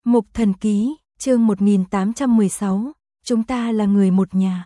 Mục Thần Ký, chương 1816, chúng ta là người một nhà.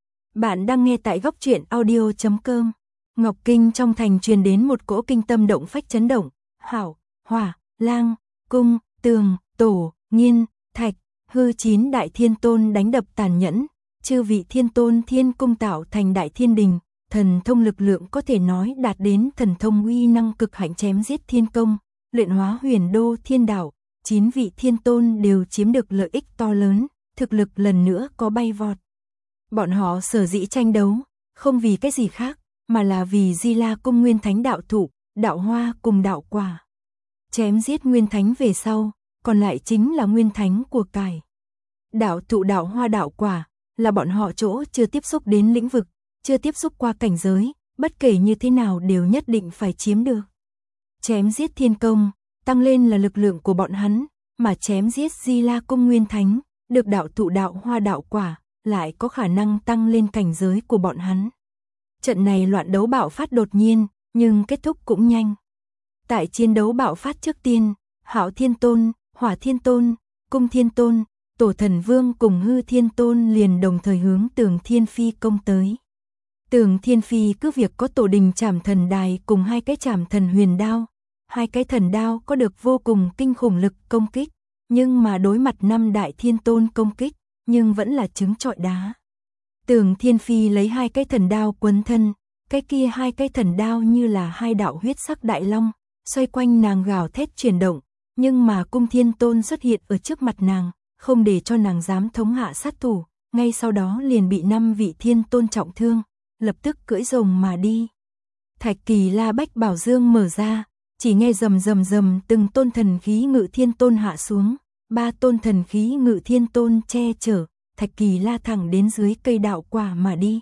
Bạn đang nghe tại góc truyện audio.com. Ngọc Kinh trong thành truyền đến một cỗ kinh tâm động phách chấn động, hảo, hỏa, lang, cung, tường, tổ, nghiên, thạch, hư 9 đại thiên tôn đánh đập tàn nhẫn, chư vị thiên tôn thiên cung tạo thành đại thiên đình, thần thông lực lượng có thể nói đạt đến thần thông uy năng cực hạnh chém giết thiên công, luyện hóa huyền đô thiên đạo. 9 vị thiên tôn đều chiếm được lợi ích to lớn, thực lực lần nữa có bay vọt. Bọn họ sở dĩ tranh đấu, không vì cái gì khác, mà là vì Di La Cung Nguyên Thánh đạo thụ, đạo hoa cùng đạo quả. Chém giết Nguyên Thánh về sau, còn lại chính là Nguyên Thánh của cải. Đạo thụ, đạo hoa, đạo quả, là bọn họ chỗ chưa tiếp xúc đến lĩnh vực, chưa tiếp xúc qua cảnh giới, bất kể như thế nào đều nhất định phải chiếm được. Chém giết thiên công, tăng lên là lực lượng của bọn hắn, mà chém giết Di La Cung Nguyên Thánh, được đạo thụ, đạo hoa, đạo quả, lại có khả năng tăng lên cảnh giới của bọn hắn. Trận này loạn đấu bạo phát đột nhiên, nhưng kết thúc cũng nhanh. Tại chiến đấu bạo phát trước tiên, Hạo Thiên Tôn, Hỏa Thiên Tôn, Cung Thiên Tôn, Tổ Thần Vương cùng Hư Thiên Tôn liền đồng thời hướng Tường Thiên Phi công tới. Tường Thiên Phi cứ việc có tổ đình Trảm Thần Đài cùng 2 cái Trảm Thần Huyền Đao. 2 cái thần đao có được vô cùng kinh khủng lực công kích, nhưng mà đối mặt 5 đại thiên tôn công kích, nhưng vẫn là trứng trọi đá. Tường Thiên Phi lấy 2 cái thần đao quấn thân, cái kia 2 cái thần đao như là 2 đạo huyết sắc đại long, xoay quanh nàng gào thét chuyển động, nhưng mà Cung Thiên Tôn xuất hiện ở trước mặt nàng, không để cho nàng dám thống hạ sát thủ, ngay sau đó liền bị 5 vị thiên tôn trọng thương, lập tức cưỡi rồng mà đi. Thạch Kỳ La Bách Bảo Dương mở ra, chỉ nghe rầm rầm rầm từng tôn thần khí Ngự Thiên Tôn hạ xuống, 3 tôn thần khí Ngự Thiên Tôn che chở, Thạch Kỳ La thẳng đến dưới cây đạo quả mà đi.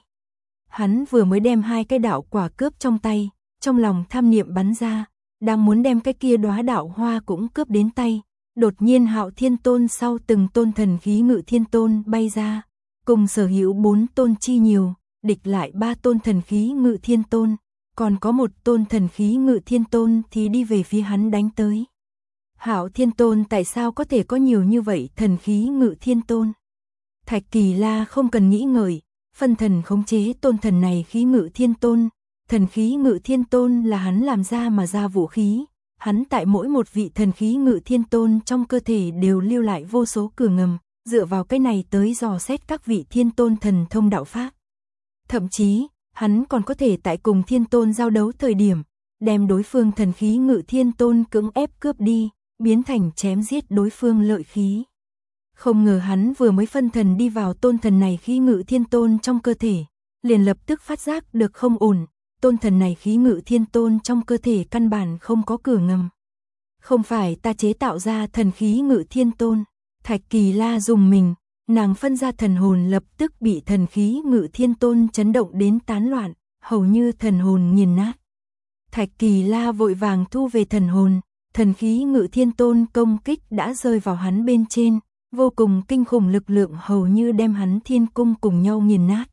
Hắn vừa mới đem 2 cái đạo quả cướp trong tay, trong lòng tham niệm bắn ra, đang muốn đem cái kia đóa đạo hoa cũng cướp đến tay, đột nhiên Hạo Thiên Tôn sau từng tôn thần khí Ngự Thiên Tôn bay ra, cùng sở hữu 4 tôn chi nhiều, địch lại 3 tôn thần khí Ngự Thiên Tôn. Còn có 1 tôn thần khí Ngự Thiên Tôn thì đi về phía hắn đánh tới. Hạo Thiên Tôn tại sao có thể có nhiều như vậy thần khí Ngự Thiên Tôn? Thạch Kỳ La không cần nghĩ ngợi, phân thần khống chế tôn thần này khí Ngự Thiên Tôn. Thần khí Ngự Thiên Tôn là hắn làm ra mà ra vũ khí. Hắn tại mỗi một vị thần khí Ngự Thiên Tôn trong cơ thể đều lưu lại vô số cửa ngầm, dựa vào cái này tới dò xét các vị thiên tôn thần thông đạo pháp. Thậm chí, hắn còn có thể tại cùng thiên tôn giao đấu thời điểm, đem đối phương thần khí Ngự Thiên Tôn cưỡng ép cướp đi, biến thành chém giết đối phương lợi khí. Không ngờ hắn vừa mới phân thần đi vào tôn thần này khí Ngự Thiên Tôn trong cơ thể, liền lập tức phát giác được không ổn, tôn thần này khí Ngự Thiên Tôn trong cơ thể căn bản không có cửa ngầm. Không phải ta chế tạo ra thần khí Ngự Thiên Tôn. Thạch Kỳ La dùng mình, nàng phân ra thần hồn lập tức bị thần khí Ngự Thiên Tôn chấn động đến tán loạn, hầu như thần hồn nghiền nát. Thạch Kỳ La vội vàng thu về thần hồn, thần khí Ngự Thiên Tôn công kích đã rơi vào hắn bên trên, vô cùng kinh khủng lực lượng hầu như đem hắn thiên cung cùng nhau nghiền nát.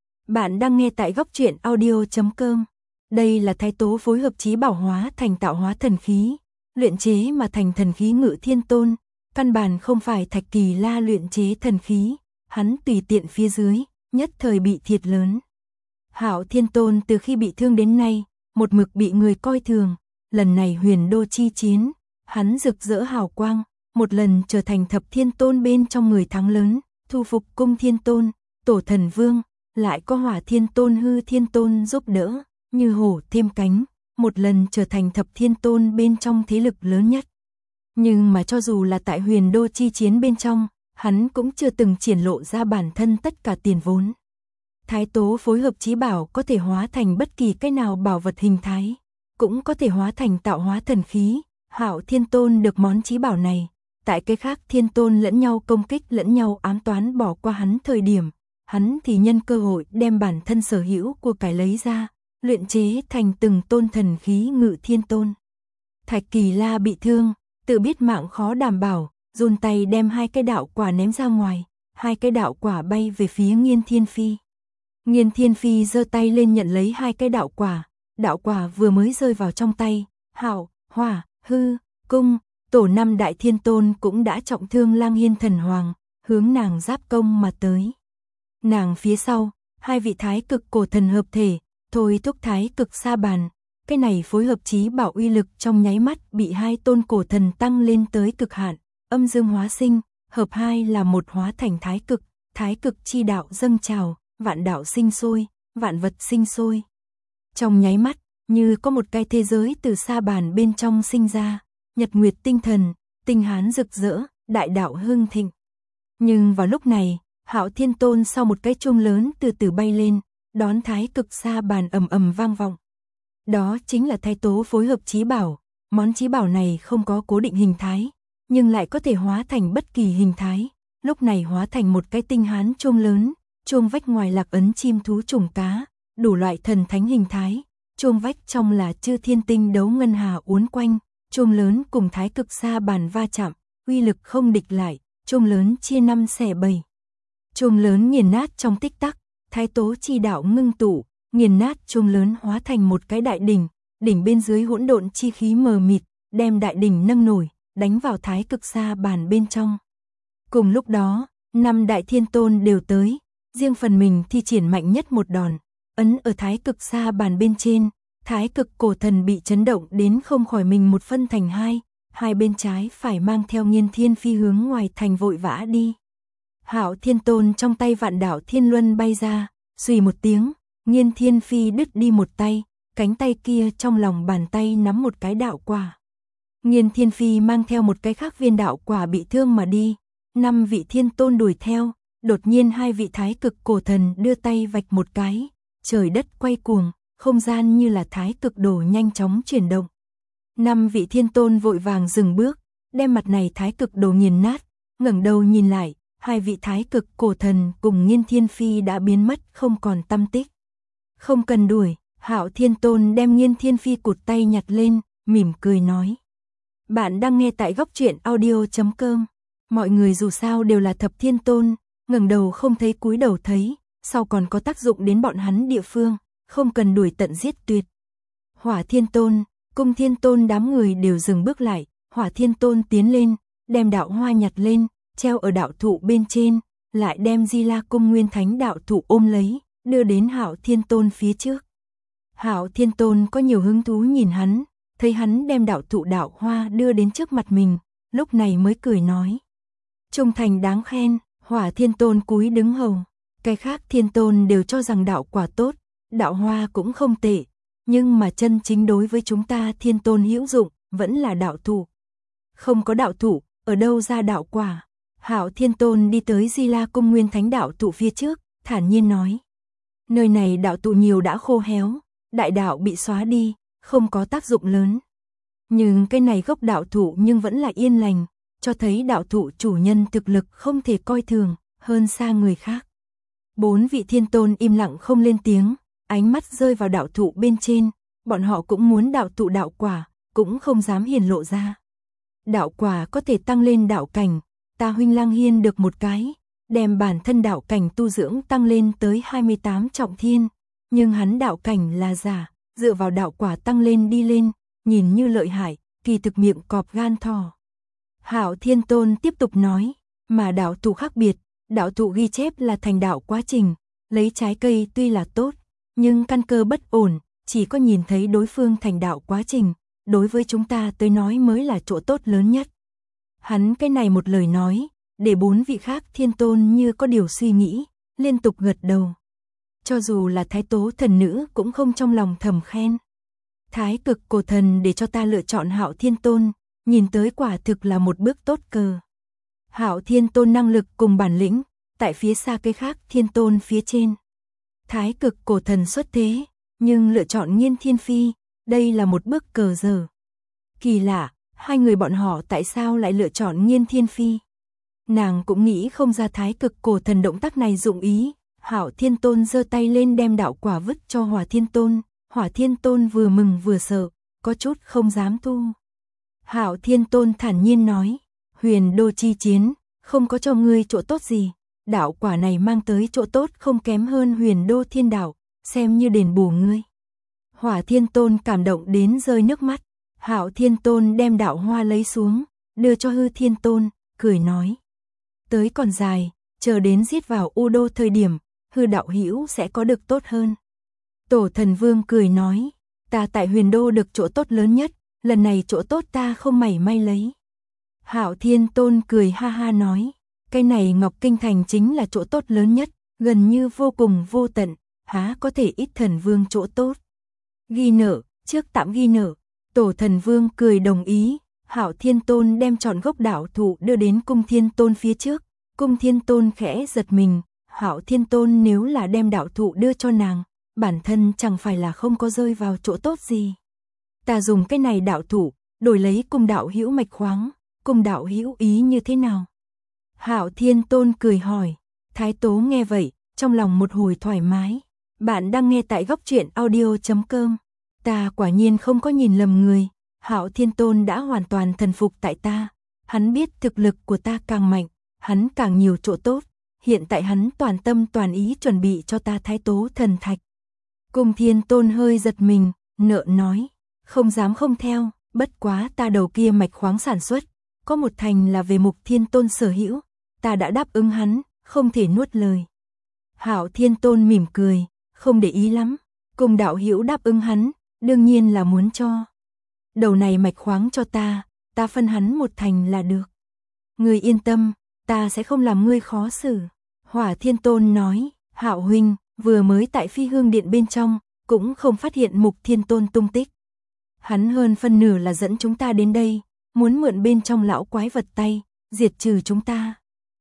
Bạn đang nghe tại góc truyện audio.com. Đây là Thái Tố phối hợp chí bảo hóa thành tạo hóa thần khí, luyện chế mà thành thần khí Ngự Thiên Tôn. Căn bản không phải Thạch Kỳ La luyện chế thần khí, hắn tùy tiện phía dưới, nhất thời bị thiệt lớn. Hạo Thiên Tôn từ khi bị thương đến nay, một mực bị người coi thường, lần này huyền đô chi chiến, hắn rực rỡ hào quang, một lần trở thành thập thiên tôn bên trong người thắng lớn, thu phục Cung Thiên Tôn, Tổ Thần Vương, lại có Hỏa Thiên Tôn, Hư Thiên Tôn giúp đỡ, như hổ thêm cánh, một lần trở thành thập thiên tôn bên trong thế lực lớn nhất. Nhưng mà cho dù là tại huyền đô chi chiến bên trong, hắn cũng chưa từng triển lộ ra bản thân tất cả tiền vốn. Thái Tố phối hợp chí bảo có thể hóa thành bất kỳ cái nào bảo vật hình thái, cũng có thể hóa thành tạo hóa thần khí. Hạo Thiên Tôn được món chí bảo này, tại cái khác thiên tôn lẫn nhau công kích lẫn nhau ám toán bỏ qua hắn thời điểm, hắn thì nhân cơ hội đem bản thân sở hữu của cải lấy ra, luyện chế thành từng tôn thần khí Ngự Thiên Tôn. Thạch Kỳ La bị thương, tự biết mạng khó đảm bảo, run tay đem 2 cái đạo quả ném ra ngoài, 2 cái đạo quả bay về phía Nghiên Thiên Phi. Nghiên Thiên Phi giơ tay lên nhận lấy 2 cái đạo quả vừa mới rơi vào trong tay, hạo, hỏa, hư, cung, tổ 5 đại thiên tôn cũng đã trọng thương Lang Hiên thần hoàng, hướng nàng giáp công mà tới. Nàng phía sau, 2 vị thái cực cổ thần hợp thể, thôi thúc thái cực sa bàn, cái này phối hợp chí bảo uy lực trong nháy mắt bị 2 tôn cổ thần tăng lên tới cực hạn, âm dương hóa sinh, hợp 2 là một hóa thành thái cực chi đạo dâng trào, vạn đạo sinh sôi, vạn vật sinh sôi. Trong nháy mắt, như có một cái thế giới từ sa bàn bên trong sinh ra, nhật nguyệt tinh thần, tinh hán rực rỡ, đại đạo hưng thịnh. Nhưng vào lúc này, Hạo Thiên Tôn sau một cái chuông lớn từ từ bay lên, đón thái cực sa bàn ầm ầm vang vọng. Đó chính là thái tố phối hợp chí bảo, món chí bảo này không có cố định hình thái, nhưng lại có thể hóa thành bất kỳ hình thái, lúc này hóa thành một cái tinh hán chuông lớn, chuông vách ngoài lạc ấn chim thú trùng cá, đủ loại thần thánh hình thái, chuông vách trong là chư thiên tinh đấu ngân hà uốn quanh, chuông lớn cùng thái cực sa bàn va chạm, uy lực không địch lại, chuông lớn chia 5 xẻ 7. Chuông lớn nghiền nát trong tích tắc, thái tố chi đạo ngưng tụ, nghiền nát chuông lớn hóa thành một cái đại đỉnh, đỉnh bên dưới hỗn độn chi khí mờ mịt, đem đại đỉnh nâng nổi, đánh vào thái cực sa bàn bên trong. Cùng lúc đó, 5 đại thiên tôn đều tới, riêng phần mình thi triển mạnh nhất một đòn, ấn ở thái cực sa bàn bên trên, thái cực cổ thần bị chấn động đến không khỏi mình một phân thành hai bên trái phải mang theo Nghiên Thiên Phi hướng ngoài thành vội vã đi. Hạo Thiên Tôn trong tay vạn đạo thiên luân bay ra, xùy một tiếng, Nghiên Thiên Phi đứt đi một tay, cánh tay kia trong lòng bàn tay nắm một cái đạo quả. Nghiên Thiên Phi mang theo một cái khác viên đạo quả bị thương mà đi, 5 vị thiên tôn đuổi theo, đột nhiên 2 vị thái cực cổ thần đưa tay vạch một cái, trời đất quay cuồng, không gian như là thái cực đồ nhanh chóng chuyển động. 5 vị thiên tôn vội vàng dừng bước, đem mặt này thái cực đồ nghiền nát, ngẩng đầu nhìn lại, 2 vị thái cực cổ thần cùng Nghiên Thiên Phi đã biến mất không còn tăm tích. Không cần đuổi, Hạo Thiên Tôn đem Nghiên Thiên Phi cụt tay nhặt lên, mỉm cười nói. Bạn đang nghe tại Góc Truyện Audio.com. Mọi người dù sao đều là thập thiên tôn, ngẩng đầu không thấy cúi đầu thấy, sau còn có tác dụng đến bọn hắn địa phương, không cần đuổi tận giết tuyệt. Hỏa Thiên Tôn, Cung Thiên Tôn đám người đều dừng bước lại, Hỏa Thiên Tôn tiến lên, đem đạo hoa nhặt lên, treo ở đạo thụ bên trên, lại đem Di La Cung Nguyên Thánh đạo thụ ôm lấy, đưa đến Hạo Thiên Tôn phía trước. Hạo Thiên Tôn có nhiều hứng thú nhìn hắn, thấy hắn đem đạo thụ đạo hoa đưa đến trước mặt mình, lúc này mới cười nói. Trung thành đáng khen, Hỏa Thiên Tôn cúi đứng hầu, cái khác thiên tôn đều cho rằng đạo quả tốt, đạo hoa cũng không tệ, nhưng mà chân chính đối với chúng ta thiên tôn hữu dụng, vẫn là đạo thụ. Không có đạo thụ, ở đâu ra đạo quả? Hạo Thiên Tôn đi tới Di La Cung Nguyên Thánh đạo thụ phía trước, thản nhiên nói. Nơi này đạo thụ nhiều đã khô héo, đại đạo bị xóa đi, không có tác dụng lớn. Nhưng cái này gốc đạo thụ nhưng vẫn là yên lành, cho thấy đạo thụ chủ nhân thực lực không thể coi thường, hơn xa người khác. 4 vị thiên tôn im lặng không lên tiếng, ánh mắt rơi vào đạo thụ bên trên, bọn họ cũng muốn đạo thụ đạo quả, cũng không dám hiển lộ ra. Đạo quả có thể tăng lên đạo cảnh, ta huynh Lang Hiên được một cái, đem bản thân đạo cảnh tu dưỡng tăng lên tới 28 trọng thiên, nhưng hắn đạo cảnh là giả, dựa vào đạo quả tăng lên đi lên, nhìn như lợi hại, kỳ thực miệng cọp gan thỏ. Hạo Thiên Tôn tiếp tục nói, mà đạo thụ khác biệt, đạo thụ ghi chép là thành đạo quá trình, lấy trái cây tuy là tốt, nhưng căn cơ bất ổn, chỉ có nhìn thấy đối phương thành đạo quá trình, đối với chúng ta tới nói mới là chỗ tốt lớn nhất. Hắn cái này một lời nói, để 4 vị khác thiên tôn như có điều suy nghĩ, liên tục gật đầu. Cho dù là thái tố thần nữ cũng không trong lòng thầm khen. Thái cực cổ thần để cho ta lựa chọn Hạo Thiên Tôn, nhìn tới quả thực là một bước tốt cờ. Hạo Thiên Tôn năng lực cùng bản lĩnh, tại phía xa cái khác thiên tôn phía trên. Thái cực cổ thần xuất thế, nhưng lựa chọn Nghiên Thiên Phi, đây là một bước cờ dở. Kỳ lạ, 2 người bọn họ tại sao lại lựa chọn Nghiên Thiên Phi? Nàng cũng nghĩ không ra thái cực cổ thần động tác này dụng ý. Hạo Thiên Tôn giơ tay lên đem đạo quả vứt cho Hỏa Thiên Tôn, Hỏa Thiên Tôn vừa mừng vừa sợ, có chút không dám thu. Hạo Thiên Tôn thản nhiên nói, Huyền Đô chi chiến, không có cho ngươi chỗ tốt gì, đạo quả này mang tới chỗ tốt không kém hơn Huyền Đô Thiên Đạo, xem như đền bù ngươi. Hỏa Thiên Tôn cảm động đến rơi nước mắt, Hạo Thiên Tôn đem đạo hoa lấy xuống, đưa cho Hư Thiên Tôn, cười nói. Tới còn dài, chờ đến giết vào U Đô thời điểm, Hư đạo hữu sẽ có được tốt hơn. Tổ Thần Vương cười nói, ta tại Huyền Đô được chỗ tốt lớn nhất, lần này chỗ tốt ta không mảy may lấy. Hạo Thiên Tôn cười ha ha nói, cái này Ngọc Kinh Thành chính là chỗ tốt lớn nhất, gần như vô cùng vô tận, há có thể ít Thần Vương chỗ tốt. Ghi nợ, trước tạm ghi nợ. Tổ Thần Vương cười đồng ý, Hạo Thiên Tôn đem trọn gốc đạo thụ đưa đến Cung Thiên Tôn phía trước. Cung Thiên Tôn khẽ giật mình, Hạo Thiên Tôn nếu là đem đạo thụ đưa cho nàng, bản thân chẳng phải là không có rơi vào chỗ tốt gì. Ta dùng cái này đạo thụ, đổi lấy Cung đạo hữu mạch khoáng, Cung đạo hữu ý như thế nào? Hạo Thiên Tôn cười hỏi, Thái Tố nghe vậy, trong lòng một hồi thoải mái. Bạn đang nghe tại góc truyện audio.com. Ta quả nhiên không có nhìn lầm người, Hạo Thiên Tôn đã hoàn toàn thần phục tại ta. Hắn biết thực lực của ta càng mạnh, hắn càng nhiều chỗ tốt. Hiện tại hắn toàn tâm toàn ý chuẩn bị cho ta Thái Tố thần thạch. Cung Thiên Tôn hơi giật mình, nợ nói, không dám không theo, bất quá ta đầu kia mạch khoáng sản xuất, có một thành là về Mục Thiên Tôn sở hữu, ta đã đáp ứng hắn, không thể nuốt lời. Hạo Thiên Tôn mỉm cười, không để ý lắm, Cung đạo hữu đáp ứng hắn, đương nhiên là muốn cho. Đầu này mạch khoáng cho ta phân hắn một thành là được. Ngươi yên tâm, ta sẽ không làm ngươi khó xử. Hỏa Thiên Tôn nói, Hạo huynh, vừa mới tại Phi Hương Điện bên trong, cũng không phát hiện Mục Thiên Tôn tung tích. Hắn hơn phân nửa là dẫn chúng ta đến đây, muốn mượn bên trong lão quái vật tay, diệt trừ chúng ta.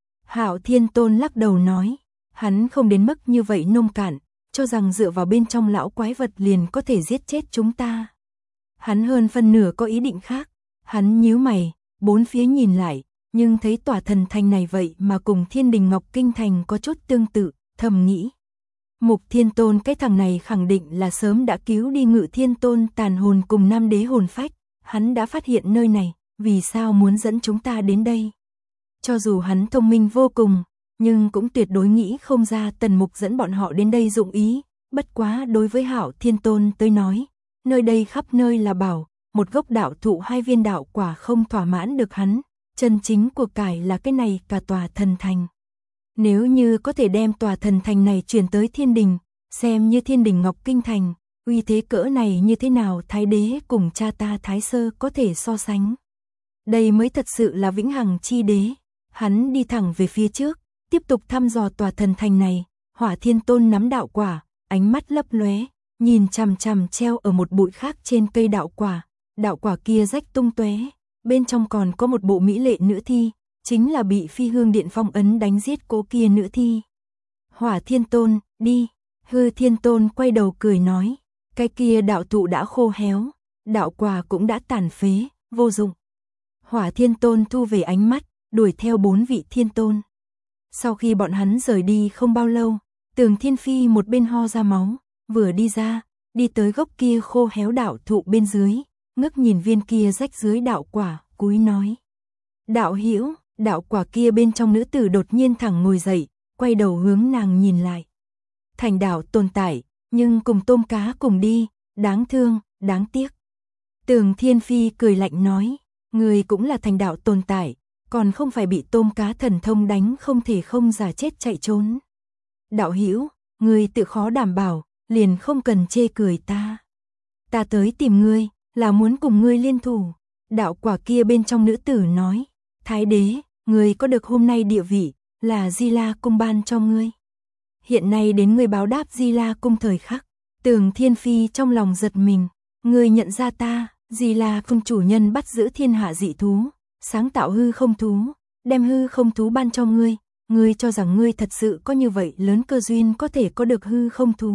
Hạo Thiên Tôn lắc đầu nói, hắn không đến mức như vậy nông cạn, cho rằng dựa vào bên trong lão quái vật liền có thể giết chết chúng ta. Hắn hơn phân nửa có ý định khác, hắn nhíu mày, bốn phía nhìn lại, nhưng thấy tòa thần thành này vậy mà cùng Thiên Đình Ngọc Kinh Thành có chút tương tự, thầm nghĩ. Mục Thiên Tôn cái thằng này khẳng định là sớm đã cứu đi Ngự Thiên Tôn tàn hồn cùng Nam Đế hồn phách, hắn đã phát hiện nơi này, vì sao muốn dẫn chúng ta đến đây? Cho dù hắn thông minh vô cùng, nhưng cũng tuyệt đối nghĩ không ra Tần Mục dẫn bọn họ đến đây dụng ý, bất quá đối với Hạo Thiên Tôn tới nói, nơi đây khắp nơi là bảo, một gốc đạo thụ 2 viên đạo quả không thỏa mãn được hắn, chân chính của cải là cái này cả tòa thần thành. Nếu như có thể đem tòa thần thành này chuyển tới Thiên Đình, xem như Thiên Đình Ngọc Kinh Thành, uy thế cỡ này như thế nào Thái Đế cùng cha ta Thái Sơ có thể so sánh. Đây mới thật sự là vĩnh hằng chi đế. Hắn đi thẳng về phía trước, tiếp tục thăm dò tòa thần thành này. Hỏa Thiên Tôn nắm đạo quả, ánh mắt lấp lóe, nhìn chằm chằm treo ở một bụi khác trên cây đạo quả kia rách tung tóe, bên trong còn có một bộ mỹ lệ nữ thi, chính là bị Phi Hương Điện phong ấn đánh giết cố kia nữ thi. Hỏa Thiên Tôn, đi. Hư Thiên Tôn quay đầu cười nói, cái kia đạo thụ đã khô héo, đạo quả cũng đã tàn phế, vô dụng. Hỏa Thiên Tôn thu về ánh mắt, đuổi theo 4 vị Thiên Tôn. Sau khi bọn hắn rời đi không bao lâu, Tường Thiên Phi một bên ho ra máu, vừa đi ra, đi tới gốc kia khô héo đạo thụ bên dưới, ngước nhìn viên kia rách dưới đạo quả, cúi nói. Đạo hữu, đạo quả kia bên trong nữ tử đột nhiên thẳng ngồi dậy, quay đầu hướng nàng nhìn lại. Thành đạo tồn tại, nhưng cùng tôm cá cùng đi, đáng thương, đáng tiếc. Tường Thiên Phi cười lạnh nói, người cũng là thành đạo tồn tại, còn không phải bị tôm cá thần thông đánh không thể không giả chết chạy trốn. Đạo hữu, người tự khó đảm bảo, liền không cần chê cười ta. Ta tới tìm ngươi, là muốn cùng ngươi liên thủ. Đạo quả kia bên trong nữ tử nói, Thái Đế, ngươi có được hôm nay địa vị, là Di La Cung ban cho ngươi. Hiện nay đến ngươi báo đáp Di La Cung thời khắc. Tường Thiên Phi trong lòng giật mình, ngươi nhận ra ta, Di La Cung chủ nhân bắt giữ thiên hạ dị thú, sáng tạo hư không thú, đem hư không thú ban cho ngươi. Ngươi cho rằng ngươi thật sự có như vậy lớn cơ duyên có thể có được hư không thú.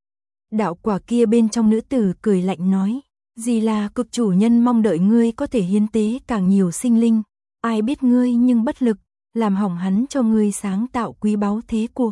Đạo quả kia bên trong nữ tử cười lạnh nói, Di La Cung chủ nhân mong đợi ngươi có thể hiến tế càng nhiều sinh linh, ai biết ngươi nhưng bất lực, làm hỏng hắn cho ngươi sáng tạo quý báu thế cuộc.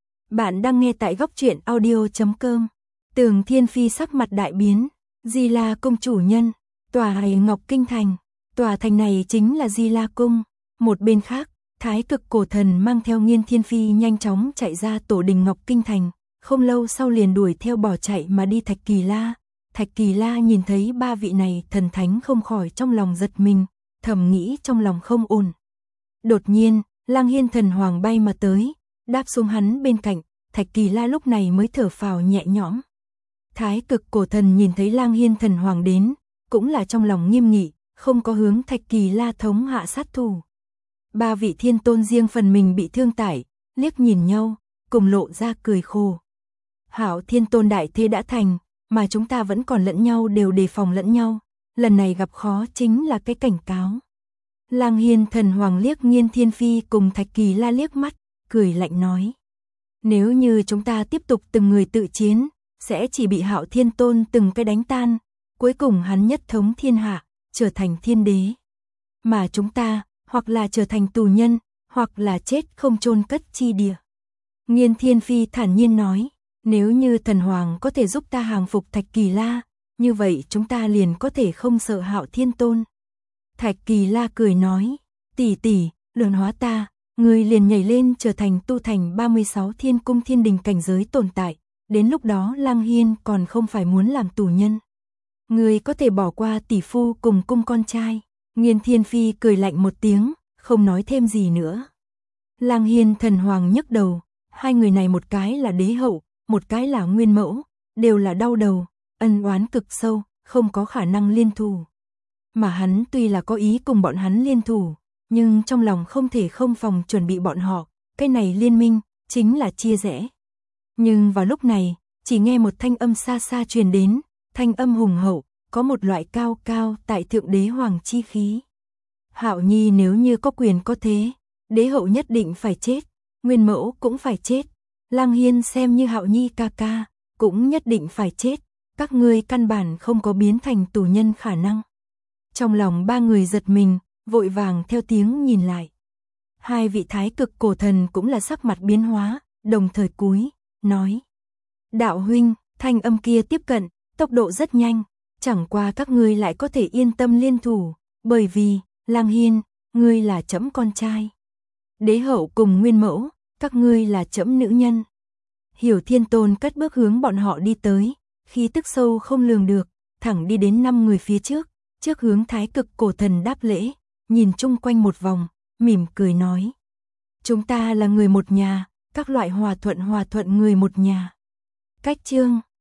Bạn đang nghe tại góc truyện audio.com. Tường Thiên Phi sắc mặt đại biến, Di La Cung chủ nhân, tòa Hải Ngọc Kinh Thành, tòa thành này chính là Di La Cung. Một bên khác, Thái Cực Cổ Thần mang theo Nghiên Thiên Phi nhanh chóng chạy ra tổ đình Ngọc Kinh Thành, không lâu sau liền đuổi theo bỏ chạy mà đi Thạch Kỳ La. Thạch Kỳ La nhìn thấy 3 vị này thần thánh không khỏi trong lòng giật mình, thầm nghĩ trong lòng không ổn. Đột nhiên, Lang Hiên thần hoàng bay mà tới, đáp xuống hắn bên cạnh, Thạch Kỳ La lúc này mới thở phào nhẹ nhõm. Thái Cực cổ thần nhìn thấy Lang Hiên thần hoàng đến, cũng là trong lòng nghiêm nghị, không có hướng Thạch Kỳ La thống hạ sát thủ. Ba vị thiên tôn riêng phần mình bị thương tải, liếc nhìn nhau, cùng lộ ra cười khổ. Hảo thiên tôn đại thế đã thành, mà chúng ta vẫn còn lẫn nhau đều đề phòng lẫn nhau, lần này gặp khó chính là cái cảnh cáo. Lang Hiên thần hoàng liếc Nghiên Thiên Phi cùng Thạch Kỳ La liếc mắt, cười lạnh nói. Nếu như chúng ta tiếp tục từng người tự chiến, sẽ chỉ bị Hạo thiên tôn từng cái đánh tan, cuối cùng hắn nhất thống thiên hạ, trở thành thiên đế. Mà chúng ta, hoặc là trở thành tù nhân, hoặc là chết không chôn cất chi địa. Nghiên Thiên Phi thản nhiên nói, nếu như thần hoàng có thể giúp ta hàng phục Thạch Kỳ La, như vậy chúng ta liền có thể không sợ Hạo thiên tôn. Thạch Kỳ La cười nói, tỷ tỷ, luyện hóa ta, ngươi liền nhảy lên trở thành tu thành 36 thiên cung thiên đình cảnh giới tồn tại, đến lúc đó Lang Hiên còn không phải muốn làm tù nhân. Ngươi có thể bỏ qua tỷ phu cùng cung con trai. Nghiên Thiên Phi cười lạnh một tiếng, không nói thêm gì nữa. Lang Hiên thần hoàng nhấc đầu, hai người này một cái là đế hậu, một cái là nguyên mẫu, đều là đau đầu, ân oán cực sâu, không có khả năng liên thủ. Mà hắn tuy là có ý cùng bọn hắn liên thủ, nhưng trong lòng không thể không phòng chuẩn bị bọn họ, cái này liên minh, chính là chia rẽ. Nhưng vào lúc này, chỉ nghe một thanh âm xa xa truyền đến, thanh âm hùng hậu, có một loại cao cao tại thượng đế hoàng chi khí. Hạo Nhi nếu như có quyền có thế, đế hậu nhất định phải chết, nguyên mẫu cũng phải chết, Lang Hiên xem như Hạo Nhi ca ca, cũng nhất định phải chết, các ngươi căn bản không có biến thành tù nhân khả năng. Trong lòng ba người giật mình, vội vàng theo tiếng nhìn lại. Hai vị Thái Cực cổ thần cũng là sắc mặt biến hóa, đồng thời cúi, nói. Đạo huynh, thanh âm kia tiếp cận, tốc độ rất nhanh, chẳng qua các ngươi lại có thể yên tâm liên thủ, bởi vì, Lang Hiên, ngươi là trẫm con trai. Đế hậu cùng nguyên mẫu, các ngươi là trẫm nữ nhân. Hiểu Thiên Tôn cất bước hướng bọn họ đi tới, khí tức sâu không lường được, thẳng đi đến 5 người phía trước, trước hướng Thái Cực cổ thần đáp lễ, nhìn chung quanh một vòng, mỉm cười nói. Chúng ta là người một nhà, các loại hòa thuận người một nhà. Cách chương